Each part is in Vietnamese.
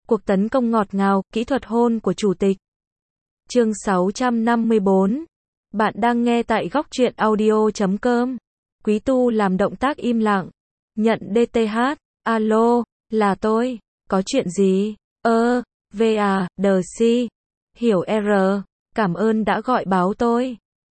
Cuộc tấn công ngọt ngào, kỹ thuật hôn của chủ tịch. Chương 654. Bạn đang nghe tại góc truyện audio.com. Quý Tu làm động tác im lặng. Nhận DTH. Alo, là tôi. Có chuyện gì? D.C. Hiểu R. Cảm ơn đã gọi báo tôi.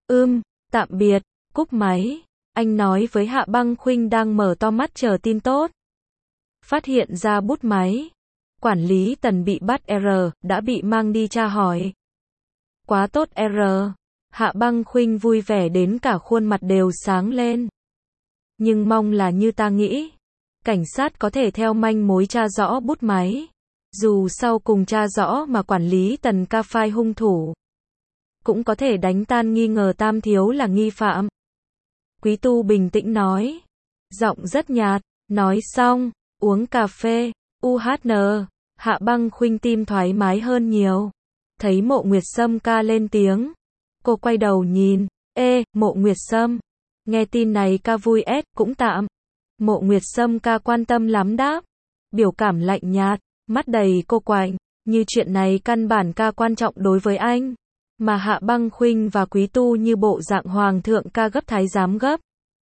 Tạm biệt. Cúp máy. Anh nói với Hạ Băng Khuynh đang mở to mắt chờ tin tốt. Phát hiện ra bút máy. Quản lý Tần bị bắt R. Đã bị mang đi tra hỏi. Quá tốt R. Hạ Băng Khuynh vui vẻ đến cả khuôn mặt đều sáng lên. Nhưng mong là như ta nghĩ. Cảnh sát có thể theo manh mối tra rõ bút máy. Dù sau cùng tra rõ mà quản lý Tần ca phai hung thủ. Cũng có thể đánh tan nghi ngờ Tam Thiếu là nghi phạm. Quý Tu bình tĩnh nói. Giọng rất nhạt. Nói xong, uống cà phê. UHN. Hạ Băng Khuynh tim thoải mái hơn nhiều. Thấy Mộ Nguyệt Sâm ca lên tiếng. Cô quay đầu nhìn. Mộ Nguyệt Sâm. Nghe tin này ca vui cũng tạm. Mộ Nguyệt Sâm ca quan tâm lắm đáp. Biểu cảm lạnh nhạt, mắt đầy cô quạnh. Như chuyện này căn bản ca quan trọng đối với anh. Mà Hạ Băng Khuynh và Quý Tu như bộ dạng hoàng thượng ca gấp thái giám gấp.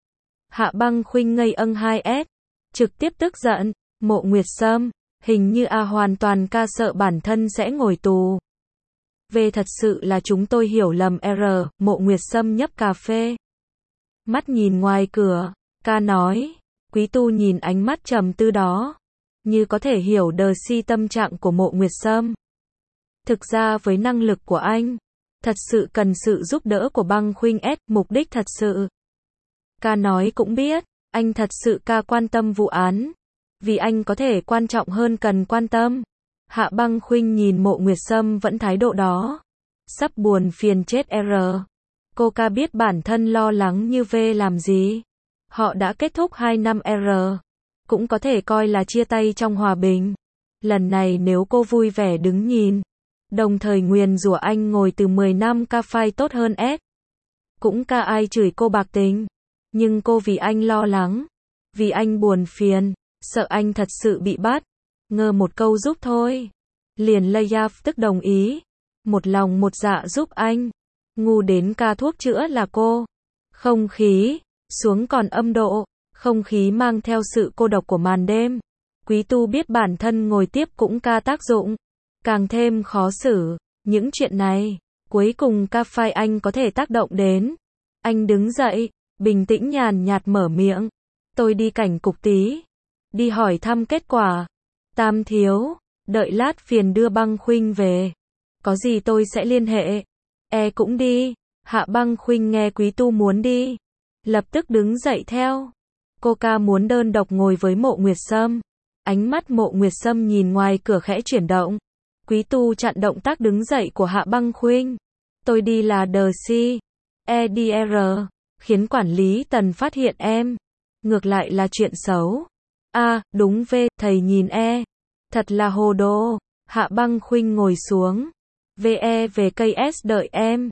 Hạ Băng Khuynh ngây 2S. Trực tiếp tức giận. Mộ Nguyệt Sâm. Hình như hoàn toàn ca sợ bản thân sẽ ngồi tù. Thật sự là chúng tôi hiểu lầm R. Mộ Nguyệt Sâm nhấp cà phê. Mắt nhìn ngoài cửa. Ca nói. Quý Tu nhìn ánh mắt trầm tư đó. Như có thể hiểu D.C. tâm trạng của Mộ Nguyệt Sâm. Thực ra với năng lực của anh. Thật sự cần sự giúp đỡ của Băng Khuynh mục đích thật sự. Ca nói cũng biết. Anh thật sự ca quan tâm vụ án. Vì anh có thể quan trọng hơn cần quan tâm. Hạ Băng Khuynh nhìn Mộ Nguyệt Sâm vẫn thái độ đó. Sắp buồn phiền chết R. Cô ca biết bản thân lo lắng như làm gì. Họ đã kết thúc 2 năm R. Cũng có thể coi là chia tay trong hòa bình. Lần này nếu cô vui vẻ đứng nhìn. Đồng thời nguyền rủa anh ngồi từ 10 năm ca phai tốt hơn Cũng ca ai chửi cô bạc tình. Nhưng cô vì anh lo lắng. Vì anh buồn phiền. Sợ anh thật sự bị bắt. Ngờ một câu giúp thôi. Liền Layaf tức đồng ý. Một lòng một dạ giúp anh. Ngu đến ca thuốc chữa là cô. Không khí. Xuống còn âm độ. Không khí mang theo sự cô độc của màn đêm. Quý Tu biết bản thân ngồi tiếp cũng ca tác dụng. Càng thêm khó xử. Những chuyện này. Cuối cùng ca phai anh có thể tác động đến. Anh đứng dậy. Bình tĩnh nhàn nhạt mở miệng. Tôi đi cảnh cục tí. Đi hỏi thăm kết quả. Tam Thiếu. Đợi lát phiền đưa Băng Khuynh về. Có gì tôi sẽ liên hệ. Cũng đi. Hạ Băng Khuynh nghe Quý Tu muốn đi. Lập tức đứng dậy theo. Cô ca muốn đơn độc ngồi với Mộ Nguyệt Sâm. Ánh mắt Mộ Nguyệt Sâm nhìn ngoài cửa khẽ chuyển động. Quý Tu chặn động tác đứng dậy của Hạ Băng Khuynh. Tôi đi là D.C. EDR. Khiến quản lý Tần phát hiện em. Ngược lại là chuyện xấu. Đúng thầy nhìn Thật là hồ đồ. Hạ Băng Khuynh ngồi xuống. Về cây S đợi em.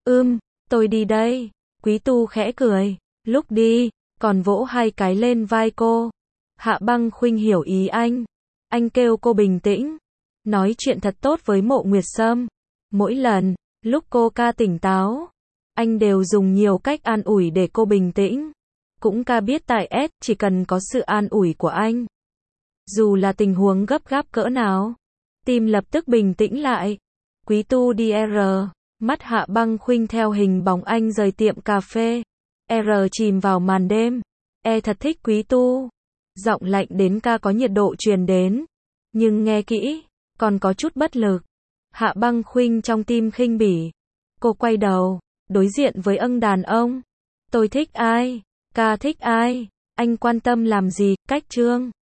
Tôi đi đây. Quý Tu khẽ cười. Lúc đi, còn vỗ 2 cái lên vai cô. Hạ Băng Khuynh hiểu ý anh. Anh kêu cô bình tĩnh. Nói chuyện thật tốt với Mộ Nguyệt Sâm. Mỗi lần, lúc cô ca tỉnh táo. Anh đều dùng nhiều cách an ủi để cô bình tĩnh. Cũng ca biết tại chỉ cần có sự an ủi của anh. Dù là tình huống gấp gáp cỡ nào. Tim lập tức bình tĩnh lại. Quý Tu đi R. Mắt Hạ Băng Khuynh theo hình bóng anh rời tiệm cà phê. R chìm vào màn đêm. Thật thích Quý Tu. Giọng lạnh đến ca có nhiệt độ truyền đến. Nhưng nghe kỹ, còn có chút bất lực. Hạ Băng Khuynh trong tim khinh bỉ. Cô quay đầu, đối diện với đàn ông. Tôi thích ai? Ca thích ai? Anh quan tâm làm gì? Cách trương.